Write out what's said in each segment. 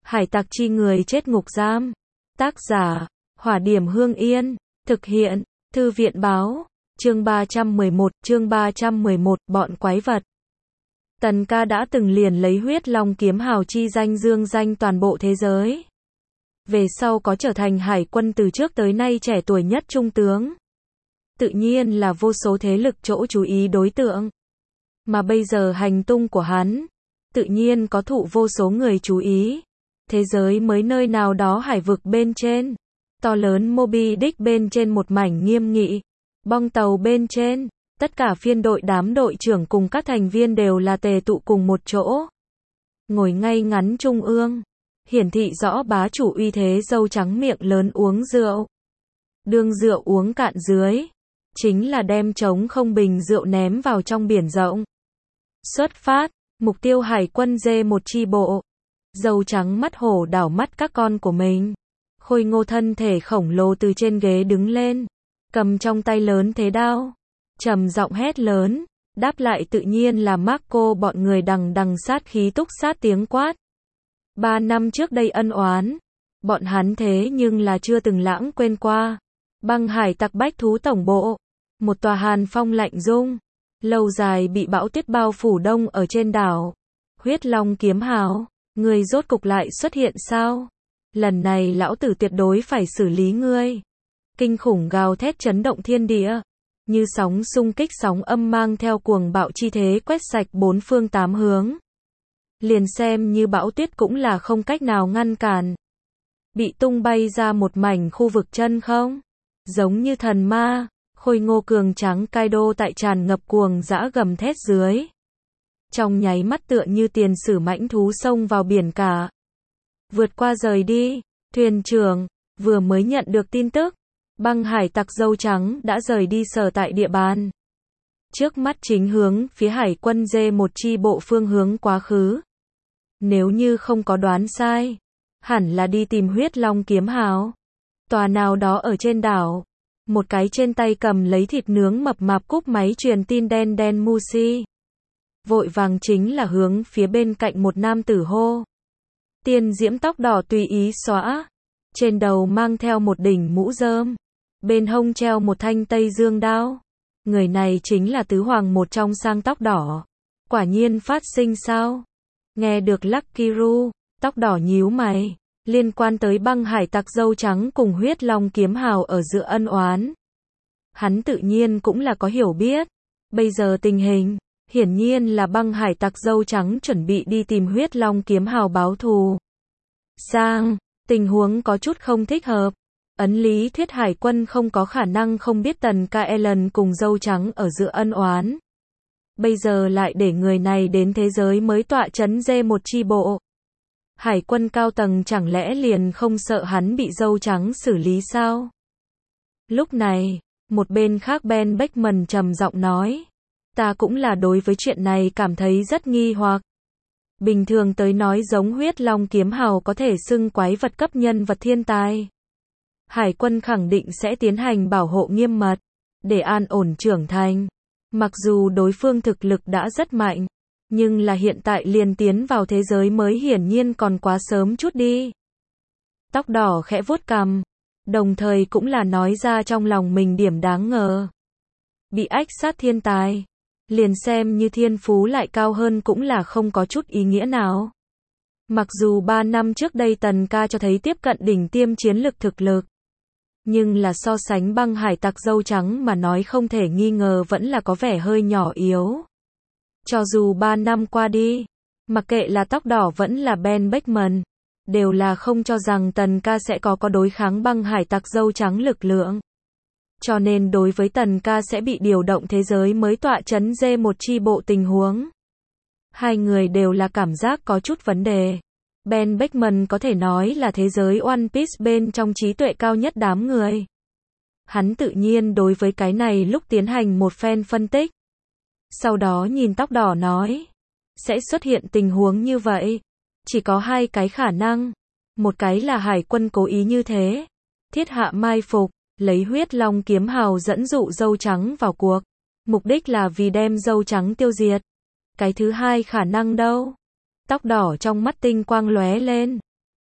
Hải tặc chi người chết ngục giam. Tác giả, Hỏa Điểm Hương Yên. Thực hiện, Thư viện Báo. Chương 311, bọn quái vật. Tần ca đã từng liền lấy huyết long kiếm hào chi danh dương danh toàn bộ thế giới. Về sau có trở thành hải quân từ trước tới nay trẻ tuổi nhất trung tướng. Tự nhiên là vô số thế lực chỗ chú ý đối tượng. Mà bây giờ hành tung của hắn, tự nhiên có thụ vô số người chú ý. Thế giới mới nơi nào đó hải vực bên trên. To lớn Moby Dick bên trên một mảnh nghiêm nghị. Bong tàu bên trên, tất cả phiên đội đám đội trưởng cùng các thành viên đều là tề tụ cùng một chỗ. Ngồi ngay ngắn trung ương, hiển thị rõ bá chủ uy thế dâu trắng miệng lớn uống rượu. Đương rượu uống cạn dưới, chính là đem trống không bình rượu ném vào trong biển rộng. Xuất phát, mục tiêu hải quân D1 chi bộ. Dâu trắng mắt hổ đảo mắt các con của mình. Khôi ngô thân thể khổng lồ từ trên ghế đứng lên, cầm trong tay lớn thế đao, trầm giọng hét lớn, đáp lại tự nhiên là Marco bọn người đằng đằng sát khí túc sát tiếng quát. 3 năm trước đây ân oán, bọn hắn thế nhưng là chưa từng lãng quên qua. Băng hải tặc bách thú tổng bộ, một tòa hàn phong lạnh rung, lâu dài bị bão tuyết bao phủ đông ở trên đảo. Huyết long kiếm hào, người rốt cục lại xuất hiện sao? Lần này lão tử tuyệt đối phải xử lý ngươi. Kinh khủng gào thét chấn động thiên địa, như sóng xung kích sóng âm mang theo cuồng bạo chi thế quét sạch bốn phương tám hướng. Liền xem như bão tuyết cũng là không cách nào ngăn cản. Bị tung bay ra một mảnh khu vực chân không. Giống như thần ma, khôi ngô cường trắng Kaido tại tràn ngập cuồng dã gầm thét dưới. Trong nháy mắt tựa như tiền sử mãnh thú xông vào biển cả. Vượt qua rời đi, thuyền trưởng, vừa mới nhận được tin tức. Băng hải tặc dâu trắng đã rời đi sở tại địa bàn. Trước mắt chính hướng phía hải quân D1 chi bộ phương hướng quá khứ. Nếu như không có đoán sai, hẳn là đi tìm huyết long kiếm hào. Tòa nào đó ở trên đảo. Một cái trên tay cầm lấy thịt nướng mập mạp cúp máy truyền tin đen đen Musi. Vội vàng chính là hướng phía bên cạnh một nam tử hô. Tiên diễm tóc đỏ tùy ý xõa. Trên đầu mang theo một đỉnh mũ rơm. Bên hông treo một thanh Tây Dương đao. Người này chính là tứ hoàng một trong sang tóc đỏ. Quả nhiên phát sinh sao? Nghe được Lucky Ru, tóc đỏ nhíu mày. Liên quan tới băng hải tặc dâu trắng cùng huyết long kiếm hào ở giữa ân oán. Hắn tự nhiên cũng là có hiểu biết. Bây giờ tình hình, hiển nhiên là băng hải tặc dâu trắng chuẩn bị đi tìm huyết long kiếm hào báo thù. Sang, tình huống có chút không thích hợp. Ấn lý thuyết hải quân không có khả năng không biết Tần Ca Ellen cùng dâu trắng ở giữa ân oán. Bây giờ lại để người này đến thế giới mới tọa chấn D1 chi bộ. Hải quân cao tầng chẳng lẽ liền không sợ hắn bị dâu trắng xử lý sao? Lúc này, một bên khác Ben Beckman trầm giọng nói. Ta cũng là đối với chuyện này cảm thấy rất nghi hoặc. Bình thường tới nói giống huyết long kiếm hào có thể xưng quái vật cấp nhân vật thiên tài. Hải quân khẳng định sẽ tiến hành bảo hộ nghiêm mật, để an ổn trưởng thành. Mặc dù đối phương thực lực đã rất mạnh, nhưng là hiện tại liền tiến vào thế giới mới hiển nhiên còn quá sớm chút đi. Tóc đỏ khẽ vuốt cằm, đồng thời cũng là nói ra trong lòng mình điểm đáng ngờ. Bị ách sát thiên tài, liền xem như thiên phú lại cao hơn cũng là không có chút ý nghĩa nào. Mặc dù 3 năm trước đây Tần Ca cho thấy tiếp cận đỉnh tiêm chiến lực thực lực, nhưng là so sánh băng hải tặc dâu trắng mà nói không thể nghi ngờ vẫn là có vẻ hơi nhỏ yếu. Cho dù 3 năm qua đi, mặc kệ là tóc đỏ vẫn là Ben Beckman, đều là không cho rằng Tần Ca sẽ có đối kháng băng hải tặc dâu trắng lực lượng. Cho nên đối với Tần Ca sẽ bị điều động thế giới mới tọa chấn D1 chi bộ tình huống. Hai người đều là cảm giác có chút vấn đề. Ben Beckman có thể nói là thế giới One Piece bên trong trí tuệ cao nhất đám người. Hắn tự nhiên đối với cái này lúc tiến hành một phen phân tích. Sau đó nhìn tóc đỏ nói. Sẽ xuất hiện tình huống như vậy. Chỉ có hai cái khả năng. Một cái là hải quân cố ý như thế. Thiết hạ mai phục, lấy huyết long kiếm hào dẫn dụ dâu trắng vào cuộc. Mục đích là vì đem dâu trắng tiêu diệt. Cái thứ hai khả năng đâu? Tóc đỏ trong mắt tinh quang lóe lên.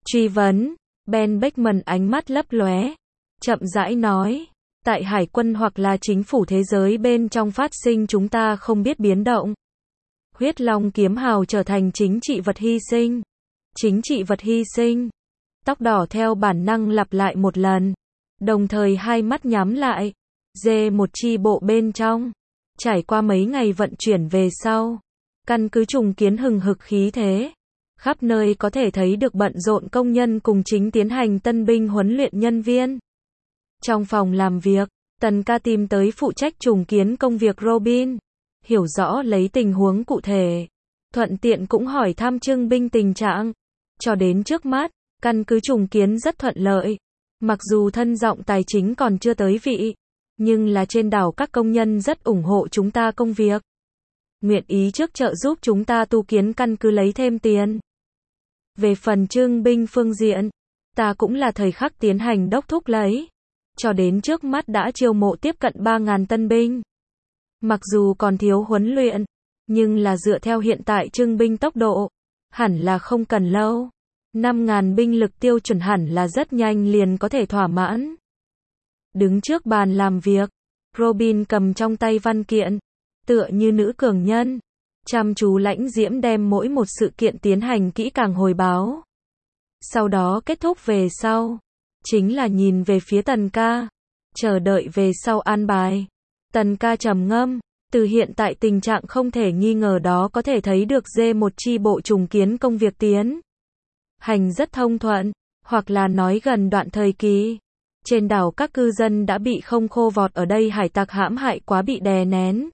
Truy vấn, Ben Beckman ánh mắt lấp lóe, chậm rãi nói, tại hải quân hoặc là chính phủ thế giới bên trong phát sinh chúng ta không biết biến động. Huyết Long kiếm hào trở thành chính trị vật hy sinh. Chính trị vật hy sinh. Tóc đỏ theo bản năng lặp lại một lần, đồng thời hai mắt nhắm lại. Một chi bộ bên trong. Trải qua mấy ngày vận chuyển về sau, căn cứ trùng kiến hừng hực khí thế. Khắp nơi có thể thấy được bận rộn công nhân cùng chính tiến hành tân binh huấn luyện nhân viên. Trong phòng làm việc, Tần Ca tìm tới phụ trách trùng kiến công việc Robin, hiểu rõ lấy tình huống cụ thể, thuận tiện cũng hỏi thăm trưng binh tình trạng. Cho đến trước mắt, căn cứ trùng kiến rất thuận lợi. Mặc dù thân giọng tài chính còn chưa tới vị, nhưng là trên đảo các công nhân rất ủng hộ chúng ta công việc. Nguyện ý trước trợ giúp chúng ta tu kiến căn cứ lấy thêm tiền. Về phần trưng binh phương diện, ta cũng là thời khắc tiến hành đốc thúc lấy. Cho đến trước mắt đã chiêu mộ tiếp cận 3.000 tân binh. Mặc dù còn thiếu huấn luyện, nhưng là dựa theo hiện tại trưng binh tốc độ, hẳn là không cần lâu. 5.000 binh lực tiêu chuẩn hẳn là rất nhanh liền có thể thỏa mãn. Đứng trước bàn làm việc, Robin cầm trong tay văn kiện, tựa như nữ cường nhân, chăm chú lãnh diễm đem mỗi một sự kiện tiến hành kỹ càng hồi báo. Sau đó kết thúc về sau, chính là nhìn về phía Tần Ca, chờ đợi về sau an bài. Tần Ca trầm ngâm, từ hiện tại tình trạng không thể nghi ngờ đó có thể thấy được một chi bộ trùng kiến công việc tiến hành rất thông thuận, hoặc là nói gần đoạn thời kỳ. Trên đảo các cư dân đã bị không khô vọt ở đây hải tặc hãm hại quá bị đè nén.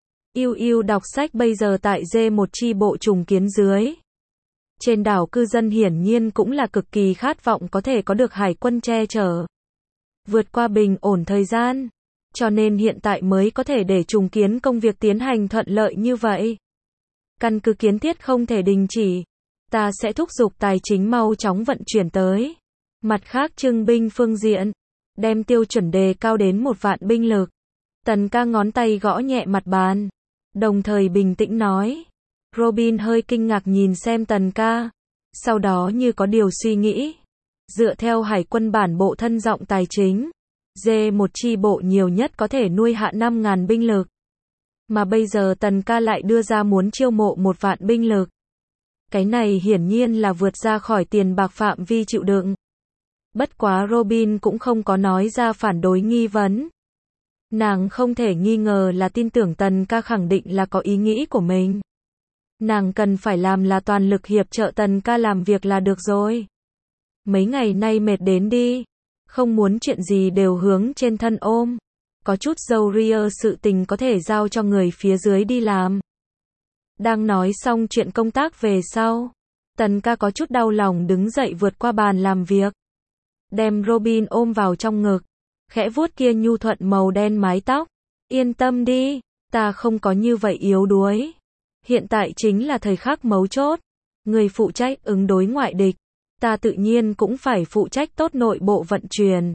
Yêu đọc sách bây giờ tại một chi bộ trùng kiến dưới. Trên đảo cư dân hiển nhiên cũng là cực kỳ khát vọng có thể có được hải quân che chở, vượt qua bình ổn thời gian. Cho nên hiện tại mới có thể để trùng kiến công việc tiến hành thuận lợi như vậy. Căn cứ kiến thiết không thể đình chỉ. Ta sẽ thúc giục tài chính mau chóng vận chuyển tới. Mặt khác trưng binh phương diện, đem tiêu chuẩn đề cao đến 1.000 binh lực. Tần Ca ngón tay gõ nhẹ mặt bàn, đồng thời bình tĩnh nói. Robin hơi kinh ngạc nhìn xem Tần Ca, sau đó như có điều suy nghĩ. Dựa theo hải quân bản bộ thân giọng tài chính, một chi bộ nhiều nhất có thể nuôi hạ 5.000 binh lực. Mà bây giờ Tần Ca lại đưa ra muốn chiêu mộ 1.000 binh lực. Cái này hiển nhiên là vượt ra khỏi tiền bạc phạm vi chịu đựng. Bất quá Robin cũng không có nói ra phản đối nghi vấn. Nàng không thể nghi ngờ là tin tưởng Tần Ca khẳng định là có ý nghĩ của mình. Nàng cần phải làm là toàn lực hiệp trợ Tần Ca làm việc là được rồi. Mấy ngày nay mệt đến đi, không muốn chuyện gì đều hướng trên thân ôm. Có chút dâu ria sự tình có thể giao cho người phía dưới đi làm. Đang nói xong chuyện công tác về sau, Tần Ca có chút đau lòng đứng dậy vượt qua bàn làm việc, đem Robin ôm vào trong ngực, khẽ vuốt kia nhu thuận màu đen mái tóc. Yên tâm đi, ta không có như vậy yếu đuối. Hiện tại chính là thời khắc mấu chốt. Người phụ trách ứng đối ngoại địch, ta tự nhiên cũng phải phụ trách tốt nội bộ vận chuyển.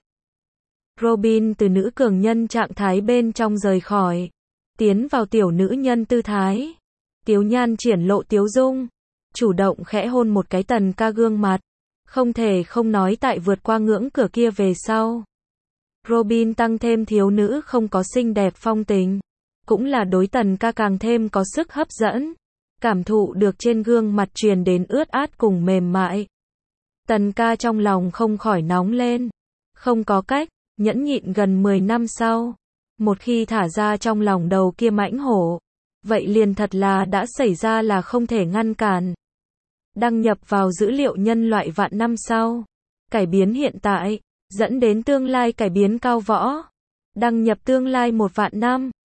Robin từ nữ cường nhân trạng thái bên trong rời khỏi, tiến vào tiểu nữ nhân tư thái. Tiếu Nhan triển lộ tiếu dung, chủ động khẽ hôn một cái Tần Ca gương mặt. Không thể không nói tại vượt qua ngưỡng cửa kia về sau, Robin tăng thêm thiếu nữ không có xinh đẹp phong tình, cũng là đối Tần Ca càng thêm có sức hấp dẫn. Cảm thụ được trên gương mặt truyền đến ướt át cùng mềm mại, Tần Ca trong lòng không khỏi nóng lên. Không có cách, nhẫn nhịn gần 10 năm sau, một khi thả ra trong lòng đầu kia mãnh hổ, vậy liền thật là đã xảy ra là không thể ngăn cản. Đăng nhập vào dữ liệu nhân loại vạn năm sau, cải biến hiện tại, dẫn đến tương lai cải biến cao võ. Đăng nhập tương lai 1.000 năm.